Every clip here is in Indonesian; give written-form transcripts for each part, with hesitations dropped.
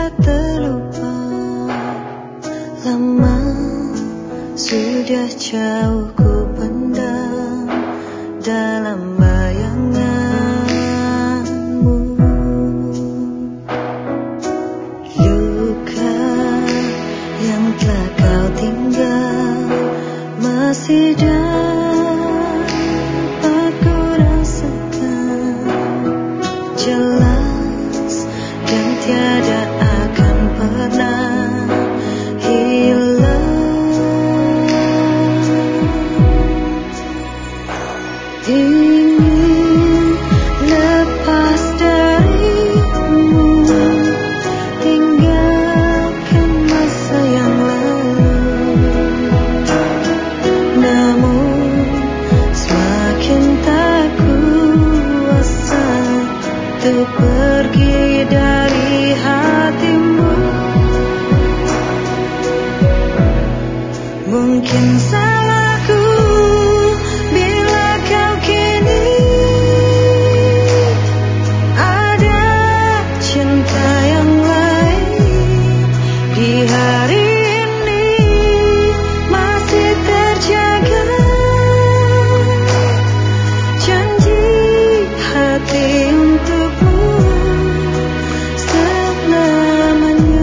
tak terlupa. Lama sudah jauh ku pendam dalam bayanganmu. Luka yang telah kau tinggal masih dapat ku rasakan, jelas dan tiada akan pernah hilang. Ingin lepas darimu, tinggalkan masa yang lalu. Namun semakin tak kuasa untuk pergi dari hatimu. Mungkin salahku bila kau kini ada cinta yang lain. Di hari ini masih terjaga janji hati untukmu selamanya.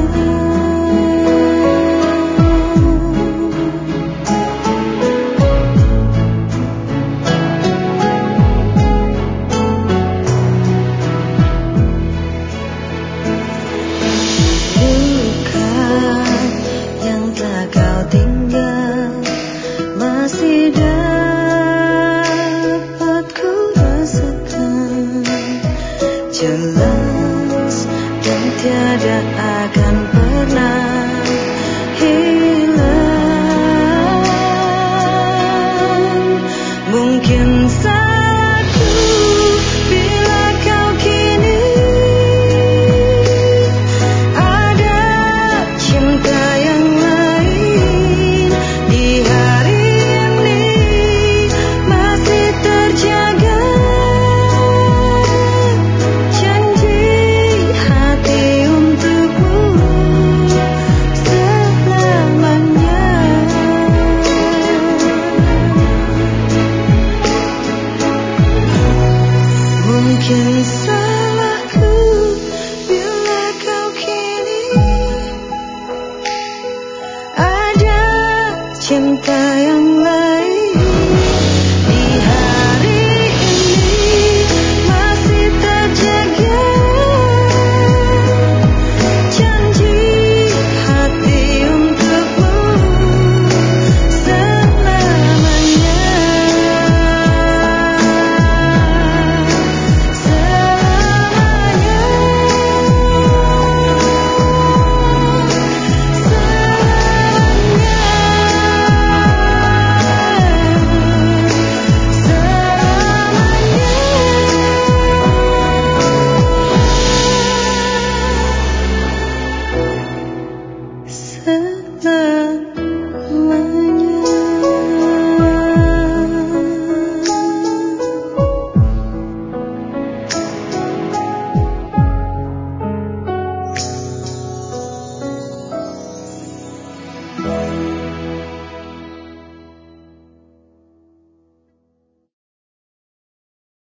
Kau tinggal masih dapat ku rasakan, jelas dan tiada akan